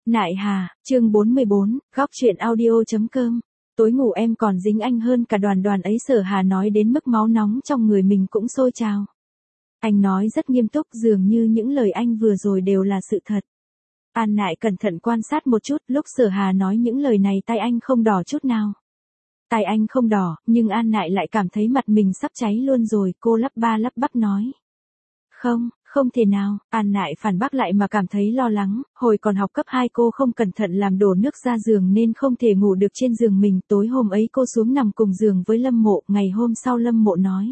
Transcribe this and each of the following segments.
Nại Hà, chương 44, góc truyện audio.com. Tối ngủ em còn dính anh hơn cả Đoàn Đoàn ấy. Sở Hà nói đến mức máu nóng trong người mình cũng sôi trào. Anh nói rất nghiêm túc, dường như những lời anh vừa rồi đều là sự thật. An Nại cẩn thận quan sát một chút, lúc Sở Hà nói những lời này tay anh không đỏ chút nào. Tay anh không đỏ, nhưng An Nại lại cảm thấy mặt mình sắp cháy luôn rồi, cô lắp ba lắp bắp nói. Không thể nào, An Nại phản bác lại mà cảm thấy lo lắng, hồi còn học cấp 2 cô không cẩn thận làm đổ nước ra giường nên không thể ngủ được trên giường mình, tối hôm ấy cô xuống nằm cùng giường với Lâm Mộ, ngày hôm sau Lâm Mộ nói.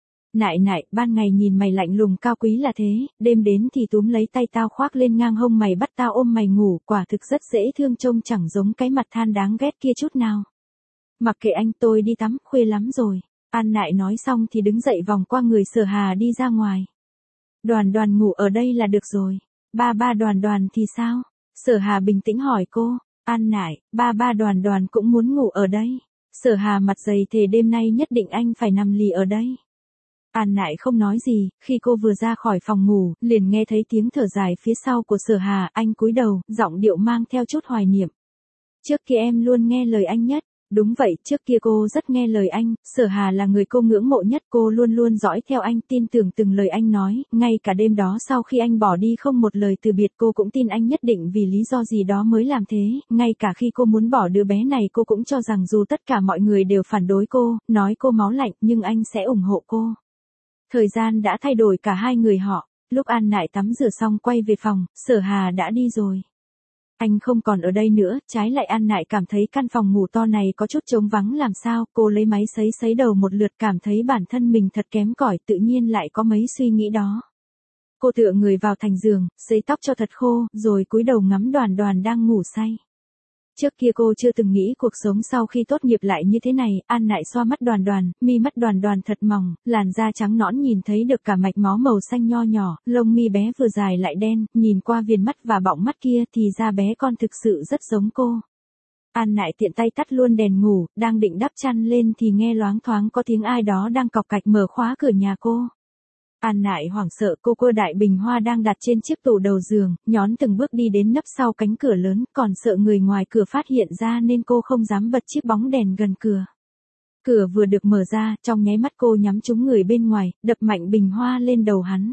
Nại, ban ngày nhìn mày lạnh lùng cao quý là thế, đêm đến thì túm lấy tay tao khoác lên ngang hông mày bắt tao ôm mày ngủ, quả thực rất dễ thương, trông chẳng giống cái mặt than đáng ghét kia chút nào. Mặc kệ anh, tôi đi tắm, khuya lắm rồi. An Nại nói xong thì đứng dậy vòng qua người Sở Hà đi ra ngoài. Đoàn Đoàn ngủ ở đây là được rồi. Ba Đoàn Đoàn thì sao? Sở Hà bình tĩnh hỏi cô. An Nại, ba Đoàn Đoàn cũng muốn ngủ ở đây. Sở Hà mặt dày thề đêm nay nhất định anh phải nằm lì ở đây. An Nại không nói gì, khi cô vừa ra khỏi phòng ngủ, liền nghe thấy tiếng thở dài phía sau của Sở Hà, anh cúi đầu, giọng điệu mang theo chút hoài niệm. Trước kia em luôn nghe lời anh nhất. Đúng vậy, trước kia cô rất nghe lời anh, Sở Hà là người cô ngưỡng mộ nhất, cô luôn luôn dõi theo anh, tin tưởng từng lời anh nói, ngay cả đêm đó sau khi anh bỏ đi không một lời từ biệt cô cũng tin anh nhất định vì lý do gì đó mới làm thế, ngay cả khi cô muốn bỏ đứa bé này cô cũng cho rằng dù tất cả mọi người đều phản đối cô, nói cô máu lạnh nhưng anh sẽ ủng hộ cô. Thời gian đã thay đổi cả hai người họ, lúc An Nại tắm rửa xong quay về phòng, Sở Hà đã đi rồi. Anh không còn ở đây nữa, trái lại An Nại cảm thấy căn phòng ngủ to này có chút trống vắng làm sao, cô lấy máy sấy đầu một lượt cảm thấy bản thân mình thật kém cỏi, tự nhiên lại có mấy suy nghĩ đó. Cô tựa người vào thành giường, sấy tóc cho thật khô, rồi cúi đầu ngắm Đoàn Đoàn đang ngủ say. Trước kia cô chưa từng nghĩ cuộc sống sau khi tốt nghiệp lại như thế này, An Nại xoa mắt Đoàn Đoàn, mi mắt Đoàn Đoàn thật mỏng, làn da trắng nõn nhìn thấy được cả mạch máu màu xanh nho nhỏ, lông mi bé vừa dài lại đen, nhìn qua viền mắt và bọng mắt kia thì da bé con thực sự rất giống cô. An Nại tiện tay tắt luôn đèn ngủ, đang định đắp chăn lên thì nghe loáng thoáng có tiếng ai đó đang cọc cạch mở khóa cửa nhà cô. An Nại hoảng sợ, cô cua đại bình hoa đang đặt trên chiếc tủ đầu giường, nhón từng bước đi đến nấp sau cánh cửa lớn, còn sợ người ngoài cửa phát hiện ra nên cô không dám bật chiếc bóng đèn gần cửa. Cửa vừa được mở ra, trong nháy mắt cô nhắm trúng người bên ngoài, đập mạnh bình hoa lên đầu hắn.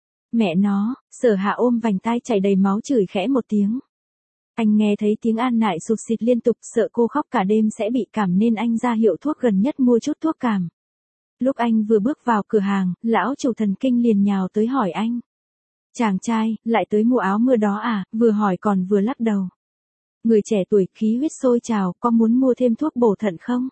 Mẹ nó, Sở Hạ ôm vành tai chảy đầy máu chửi khẽ một tiếng. Anh nghe thấy tiếng An Nại sụt sịt liên tục, sợ cô khóc cả đêm sẽ bị cảm nên anh ra hiệu thuốc gần nhất mua chút thuốc cảm. Lúc anh vừa bước vào cửa hàng, lão chủ thần kinh liền nhào tới hỏi anh. Chàng trai, lại tới mua áo mưa đó à, vừa hỏi còn vừa lắc đầu. Người trẻ tuổi khí huyết sôi trào, có muốn mua thêm thuốc bổ thận không?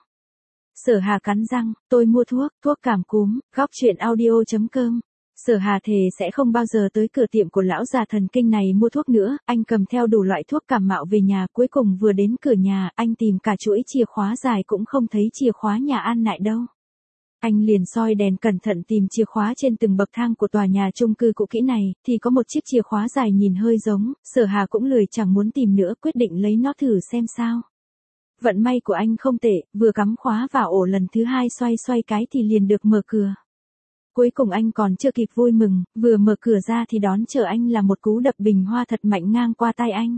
Sở Hà cắn răng, tôi mua thuốc cảm cúm, góc truyện audio.com. Sở Hà thề sẽ không bao giờ tới cửa tiệm của lão già thần kinh này mua thuốc nữa, anh cầm theo đủ loại thuốc cảm mạo về nhà, cuối cùng vừa đến cửa nhà, anh tìm cả chuỗi chìa khóa dài cũng không thấy chìa khóa nhà An Nại đâu. Anh liền soi đèn cẩn thận tìm chìa khóa trên từng bậc thang của tòa nhà chung cư cũ kỹ này, thì có một chiếc chìa khóa dài nhìn hơi giống, Sở Hà cũng lười chẳng muốn tìm nữa, quyết định lấy nó thử xem sao. Vận may của anh không tệ, vừa cắm khóa vào ổ lần thứ hai xoay cái thì liền được mở cửa. Cuối cùng anh còn chưa kịp vui mừng, vừa mở cửa ra thì đón chờ anh là một cú đập bình hoa thật mạnh ngang qua tai anh.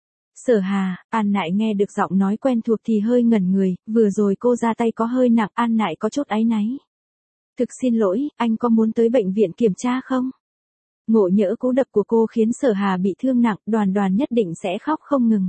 Sở Hà, An Nại nghe được giọng nói quen thuộc thì hơi ngẩn người, vừa rồi cô ra tay có hơi nặng, An Nại có chút áy náy. Thực xin lỗi, anh có muốn tới bệnh viện kiểm tra không? Ngộ nhỡ cú đập của cô khiến Sở Hà bị thương nặng, Đoàn Đoàn nhất định sẽ khóc không ngừng.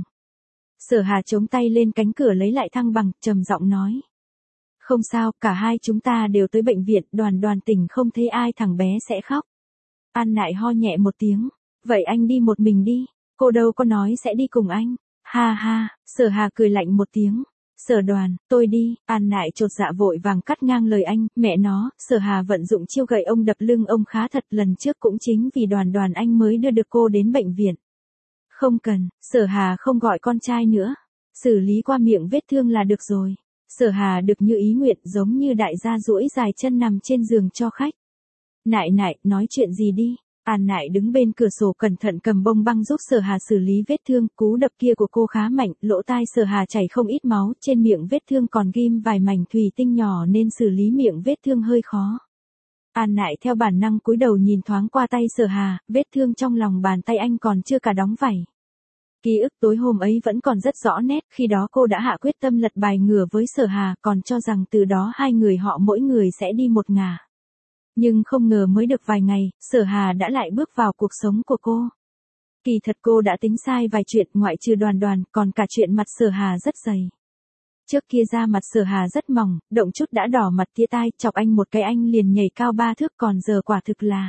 Sở Hà chống tay lên cánh cửa lấy lại thăng bằng, trầm giọng nói. Không sao, cả hai chúng ta đều tới bệnh viện, Đoàn Đoàn tỉnh không thấy ai thằng bé sẽ khóc. An Nại ho nhẹ một tiếng, vậy anh đi một mình đi. Cô đâu có nói sẽ đi cùng anh. Ha ha, Sở Hà cười lạnh một tiếng. Sở Đoàn, tôi đi. An Nại chột dạ vội vàng cắt ngang lời anh. Mẹ nó, Sở Hà vận dụng chiêu gậy ông đập lưng ông khá thật, lần trước cũng chính vì Đoàn Đoàn anh mới đưa được cô đến bệnh viện. Không cần, Sở Hà không gọi con trai nữa. Xử lý qua miệng vết thương là được rồi. Sở Hà được như ý nguyện, giống như đại gia duỗi dài chân nằm trên giường cho khách. Nại, nói chuyện gì đi. An Nại đứng bên cửa sổ cẩn thận cầm bông băng giúp Sở Hà xử lý vết thương, cú đập kia của cô khá mạnh, lỗ tai Sở Hà chảy không ít máu, trên miệng vết thương còn ghim vài mảnh thủy tinh nhỏ nên xử lý miệng vết thương hơi khó. An Nại theo bản năng cúi đầu nhìn thoáng qua tay Sở Hà, vết thương trong lòng bàn tay anh còn chưa cả đóng vảy. Ký ức tối hôm ấy vẫn còn rất rõ nét, khi đó cô đã hạ quyết tâm lật bài ngửa với Sở Hà, còn cho rằng từ đó hai người họ mỗi người sẽ đi một ngả. Nhưng không ngờ mới được vài ngày, Sở Hà đã lại bước vào cuộc sống của cô. Kỳ thật cô đã tính sai vài chuyện, ngoại trừ Đoàn Đoàn, còn cả chuyện mặt Sở Hà rất dày. Trước kia da mặt Sở Hà rất mỏng, động chút đã đỏ mặt tía tai, chọc anh một cái anh liền nhảy cao 3 thước, còn giờ quả thực là.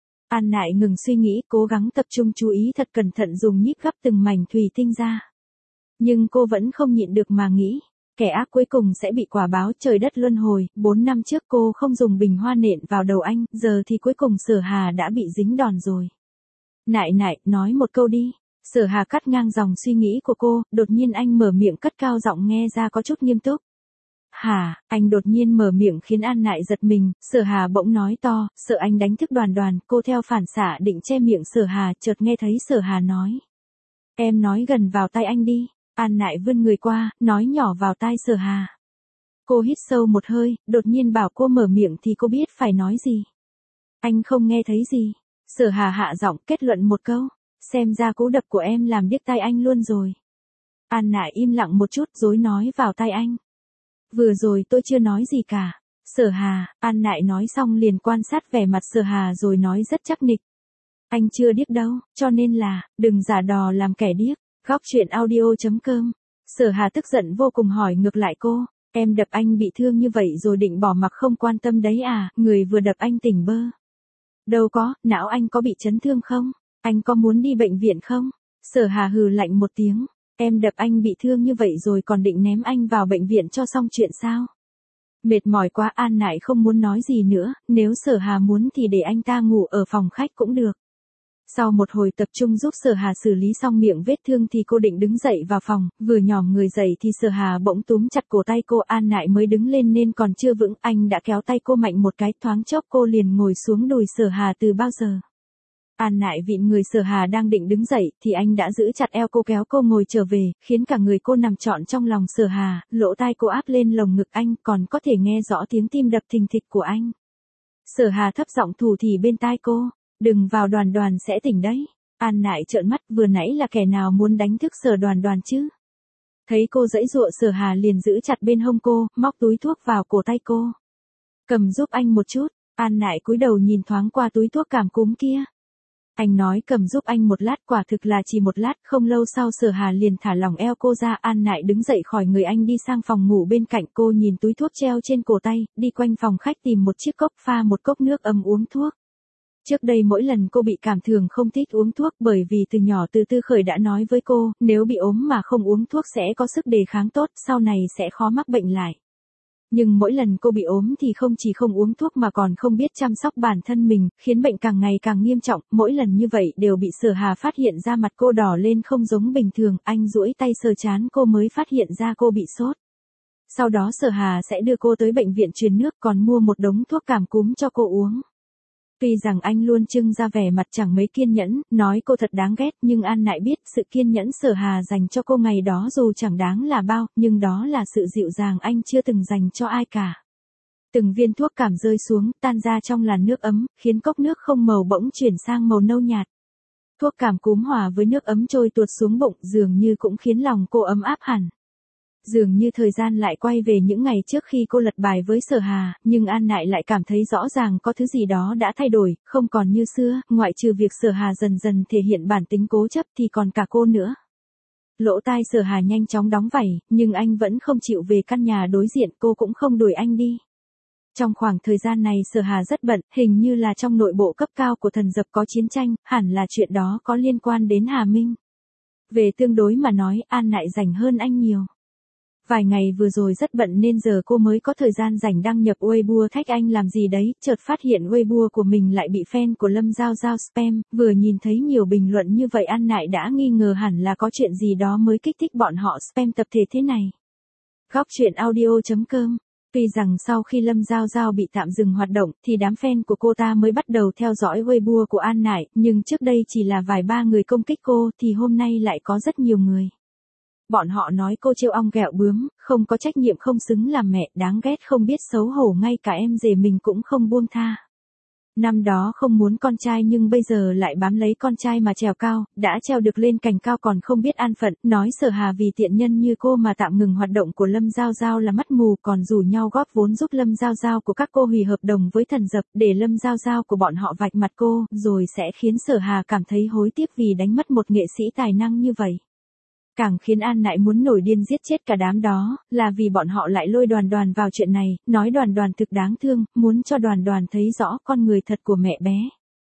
An Nại ngừng suy nghĩ, cố gắng tập trung chú ý thật cẩn thận dùng nhíp gắp từng mảnh thủy tinh ra. Nhưng cô vẫn không nhịn được mà nghĩ, kẻ ác cuối cùng sẽ bị quả báo, trời đất luân hồi. 4 năm trước cô không dùng bình hoa nện vào đầu anh, giờ thì cuối cùng Sở Hà đã bị dính đòn rồi. Nại nại, nói một câu đi. Sở Hà cắt ngang dòng suy nghĩ của cô, đột nhiên anh mở miệng cất cao giọng nghe ra có chút nghiêm túc. Hả, anh đột nhiên mở miệng khiến An Nại giật mình, Sở Hà bỗng nói to, sợ anh đánh thức Đoàn Đoàn, cô theo phản xạ định che miệng Sở Hà, chợt nghe thấy Sở Hà nói. Em nói gần vào tai anh đi. An Nại vươn người qua, nói nhỏ vào tai Sở Hà. Cô hít sâu một hơi, đột nhiên bảo cô mở miệng thì cô biết phải nói gì. Anh không nghe thấy gì. Sở Hà hạ giọng kết luận một câu. Xem ra cú đập của em làm điếc tai anh luôn rồi. An Nại im lặng một chút rồi nói vào tai anh. Vừa rồi tôi chưa nói gì cả. Sở Hà, An Nại nói xong liền quan sát vẻ mặt Sở Hà rồi nói rất chắc nịch. Anh chưa điếc đâu, cho nên là, đừng giả đò làm kẻ điếc. Góc truyện audio.com. Sở Hà tức giận vô cùng hỏi ngược lại cô, em đập anh bị thương như vậy rồi định bỏ mặc không quan tâm đấy à, người vừa đập anh tỉnh bơ. Đâu có, não anh có bị chấn thương không? Anh có muốn đi bệnh viện không? Sở Hà hừ lạnh một tiếng, em đập anh bị thương như vậy rồi còn định ném anh vào bệnh viện cho xong chuyện sao? Mệt mỏi quá. An Nại không muốn nói gì nữa, nếu Sở Hà muốn thì để anh ta ngủ ở phòng khách cũng được. Sau một hồi tập trung giúp Sở Hà xử lý xong miệng vết thương thì cô định đứng dậy vào phòng, vừa nhòm người dậy thì Sở Hà bỗng túm chặt cổ tay cô. An Nại mới đứng lên nên còn chưa vững, anh đã kéo tay cô mạnh một cái, thoáng chốc cô liền ngồi xuống đùi Sở Hà từ bao giờ. An Nại vịn người Sở Hà đang định đứng dậy thì anh đã giữ chặt eo cô kéo cô ngồi trở về, khiến cả người cô nằm trọn trong lòng Sở Hà, lỗ tai cô áp lên lồng ngực anh, còn có thể nghe rõ tiếng tim đập thình thịch của anh. Sở Hà thấp giọng thủ thỉ bên tai cô, đừng vào, Đoàn Đoàn sẽ tỉnh đấy. An Nại trợn mắt, vừa nãy là kẻ nào muốn đánh thức Sở Đoàn Đoàn chứ? Thấy cô giãy giụa Sở Hà liền giữ chặt bên hông cô, móc túi thuốc vào cổ tay cô. Cầm giúp anh một chút. An Nại cúi đầu nhìn thoáng qua túi thuốc cảm cúm kia. Anh nói cầm giúp anh một lát, quả thực là chỉ một lát, không lâu sau Sở Hà liền thả lỏng eo cô ra. An Nại đứng dậy khỏi người anh đi sang phòng ngủ bên cạnh, cô nhìn túi thuốc treo trên cổ tay, đi quanh phòng khách tìm một chiếc cốc, pha một cốc nước ấm uống thuốc. Trước đây mỗi lần cô bị cảm thường không thích uống thuốc, bởi vì từ nhỏ Từ Tư Khởi đã nói với cô, nếu bị ốm mà không uống thuốc sẽ có sức đề kháng tốt, sau này sẽ khó mắc bệnh lại. Nhưng mỗi lần cô bị ốm thì không chỉ không uống thuốc mà còn không biết chăm sóc bản thân mình, khiến bệnh càng ngày càng nghiêm trọng, mỗi lần như vậy đều bị Sở Hà phát hiện ra mặt cô đỏ lên không giống bình thường, anh duỗi tay sờ trán cô mới phát hiện ra cô bị sốt. Sau đó Sở Hà sẽ đưa cô tới bệnh viện truyền nước, còn mua một đống thuốc cảm cúm cho cô uống. Tuy rằng anh luôn trưng ra vẻ mặt chẳng mấy kiên nhẫn, nói cô thật đáng ghét, nhưng An Nại biết sự kiên nhẫn Sở Hà dành cho cô ngày đó dù chẳng đáng là bao, nhưng đó là sự dịu dàng anh chưa từng dành cho ai cả. Từng viên thuốc cảm rơi xuống, tan ra trong làn nước ấm, khiến cốc nước không màu bỗng chuyển sang màu nâu nhạt. Thuốc cảm cúm hòa với nước ấm trôi tuột xuống bụng, dường như cũng khiến lòng cô ấm áp hẳn. Dường như thời gian lại quay về những ngày trước khi cô lật bài với Sở Hà, nhưng An Nại lại cảm thấy rõ ràng có thứ gì đó đã thay đổi, không còn như xưa, ngoại trừ việc Sở Hà dần dần thể hiện bản tính cố chấp thì còn cả cô nữa. Lỗ tai Sở Hà nhanh chóng đóng vảy, nhưng anh vẫn không chịu về căn nhà đối diện, cô cũng không đuổi anh đi. Trong khoảng thời gian này Sở Hà rất bận, hình như là trong nội bộ cấp cao của Thần Dập có chiến tranh, hẳn là chuyện đó có liên quan đến Hà Minh. Về tương đối mà nói, An Nại rảnh hơn anh nhiều. Vài ngày vừa rồi rất bận nên giờ cô mới có thời gian rảnh đăng nhập Weibo thách anh làm gì đấy, chợt phát hiện Weibo của mình lại bị fan của Lâm Giao Giao spam, vừa nhìn thấy nhiều bình luận như vậy An Nại đã nghi ngờ hẳn là có chuyện gì đó mới kích thích bọn họ spam tập thể thế này. Góc truyện audio.com. Tuy rằng sau khi Lâm Giao Giao bị tạm dừng hoạt động thì đám fan của cô ta mới bắt đầu theo dõi Weibo của An Nại, nhưng trước đây chỉ là vài ba người công kích cô thì hôm nay lại có rất nhiều người. Bọn họ nói cô trêu ong ghẹo bướm, không có trách nhiệm, không xứng làm mẹ, đáng ghét, không biết xấu hổ, ngay cả em rể mình cũng không buông tha. Năm đó không muốn con trai nhưng bây giờ lại bám lấy con trai mà trèo cao, đã treo được lên cành cao còn không biết an phận, nói Sở Hà vì tiện nhân như cô mà tạm ngừng hoạt động của Lâm Giao Giao là mắt mù, còn rủ nhau góp vốn giúp Lâm Giao Giao của các cô hủy hợp đồng với Thần Dập để Lâm Giao Giao của bọn họ vạch mặt cô, rồi sẽ khiến Sở Hà cảm thấy hối tiếc vì đánh mất một nghệ sĩ tài năng như vậy. Càng khiến An Nại muốn nổi điên giết chết cả đám đó, là vì bọn họ lại lôi Đoàn Đoàn vào chuyện này, nói Đoàn Đoàn thực đáng thương, muốn cho Đoàn Đoàn thấy rõ con người thật của mẹ bé.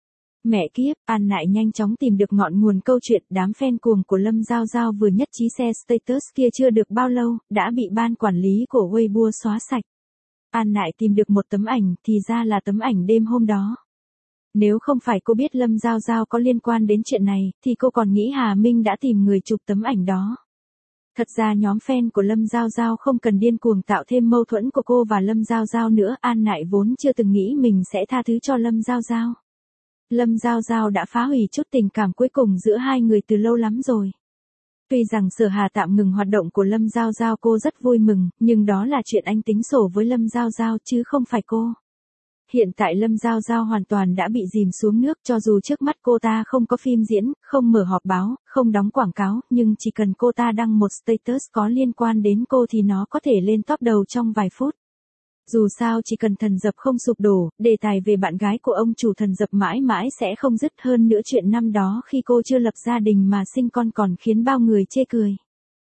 Mẹ kiếp, An Nại nhanh chóng tìm được ngọn nguồn câu chuyện, đám fan cuồng của Lâm Giao Giao vừa nhất trí share status kia chưa được bao lâu, đã bị ban quản lý của Weibo xóa sạch. An Nại tìm được một tấm ảnh, thì ra là tấm ảnh đêm hôm đó. Nếu không phải cô biết Lâm Giao Giao có liên quan đến chuyện này, thì cô còn nghĩ Hà Minh đã tìm người chụp tấm ảnh đó. Thật ra nhóm fan của Lâm Giao Giao không cần điên cuồng tạo thêm mâu thuẫn của cô và Lâm Giao Giao nữa. An Nại vốn chưa từng nghĩ mình sẽ tha thứ cho Lâm Giao Giao. Lâm Giao Giao đã phá hủy chút tình cảm cuối cùng giữa hai người từ lâu lắm rồi. Tuy rằng Sở Hà tạm ngừng hoạt động của Lâm Giao Giao cô rất vui mừng, nhưng đó là chuyện anh tính sổ với Lâm Giao Giao chứ không phải cô. Hiện tại Lâm Giao Giao hoàn toàn đã bị dìm xuống nước, cho dù trước mắt cô ta không có phim diễn, không mở họp báo, không đóng quảng cáo, nhưng chỉ cần cô ta đăng một status có liên quan đến cô thì nó có thể lên top đầu trong vài phút. Dù sao chỉ cần Thần Dập không sụp đổ, đề tài về bạn gái của ông chủ Thần Dập mãi mãi sẽ không dứt, hơn nữa chuyện năm đó khi cô chưa lập gia đình mà sinh con còn khiến bao người chê cười.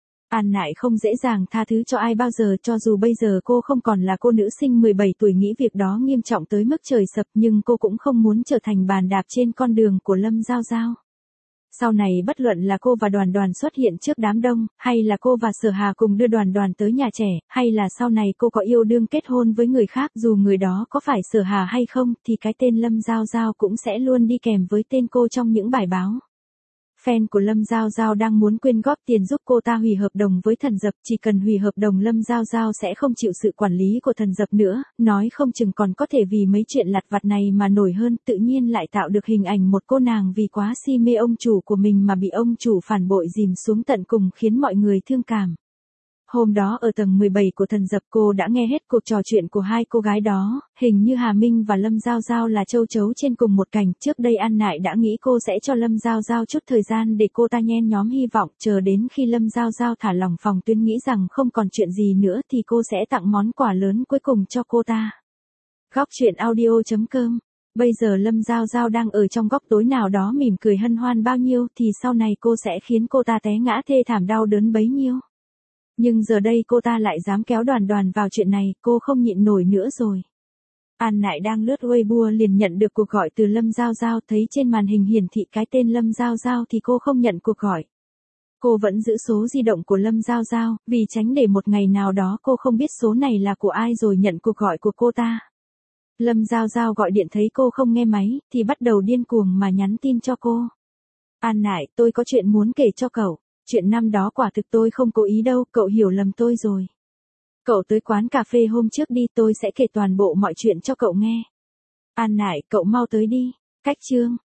An Nại không dễ dàng tha thứ cho ai bao giờ, cho dù bây giờ cô không còn là cô nữ sinh 17 tuổi nghĩ việc đó nghiêm trọng tới mức trời sập, nhưng cô cũng không muốn trở thành bàn đạp trên con đường của Lâm Giao Giao. Sau này bất luận là cô và Đoàn Đoàn xuất hiện trước đám đông, hay là cô và Sở Hà cùng đưa Đoàn Đoàn tới nhà trẻ, hay là sau này cô có yêu đương kết hôn với người khác, dù người đó có phải Sở Hà hay không, thì cái tên Lâm Giao Giao cũng sẽ luôn đi kèm với tên cô trong những bài báo. Fan của Lâm Giao Giao đang muốn quyên góp tiền giúp cô ta hủy hợp đồng với Thần Dập, chỉ cần hủy hợp đồng Lâm Giao Giao sẽ không chịu sự quản lý của Thần Dập nữa, nói không chừng còn có thể vì mấy chuyện lặt vặt này mà nổi hơn, tự nhiên lại tạo được hình ảnh một cô nàng vì quá si mê ông chủ của mình mà bị ông chủ phản bội dìm xuống tận cùng khiến mọi người thương cảm. Hôm đó ở tầng 17 của Thần Dập cô đã nghe hết cuộc trò chuyện của hai cô gái đó, hình như Hà Minh và Lâm Giao Giao là châu chấu trên cùng một cành. Trước đây An Nại đã nghĩ cô sẽ cho Lâm Giao Giao chút thời gian để cô ta nhen nhóm hy vọng, chờ đến khi Lâm Giao Giao thả lỏng phòng tuyến nghĩ rằng không còn chuyện gì nữa thì cô sẽ tặng món quà lớn cuối cùng cho cô ta. Góc truyện audio.com. Bây giờ Lâm Giao Giao đang ở trong góc tối nào đó mỉm cười hân hoan bao nhiêu thì sau này cô sẽ khiến cô ta té ngã thê thảm đau đớn bấy nhiêu. Nhưng giờ đây cô ta lại dám kéo Đoàn Đoàn vào chuyện này, cô không nhịn nổi nữa rồi. An Nại đang lướt Weibo liền nhận được cuộc gọi từ Lâm Giao Giao, thấy trên màn hình hiển thị cái tên Lâm Giao Giao thì cô không nhận cuộc gọi. Cô vẫn giữ số di động của Lâm Giao Giao, vì tránh để một ngày nào đó cô không biết số này là của ai rồi nhận cuộc gọi của cô ta. Lâm Giao Giao gọi điện thấy cô không nghe máy, thì bắt đầu điên cuồng mà nhắn tin cho cô. An Nại, tôi có chuyện muốn kể cho cậu. Chuyện năm đó quả thực tôi không cố ý đâu, cậu hiểu lầm tôi rồi. Cậu tới quán cà phê hôm trước đi, tôi sẽ kể toàn bộ mọi chuyện cho cậu nghe. An Nại, cậu mau tới đi. Cách chương.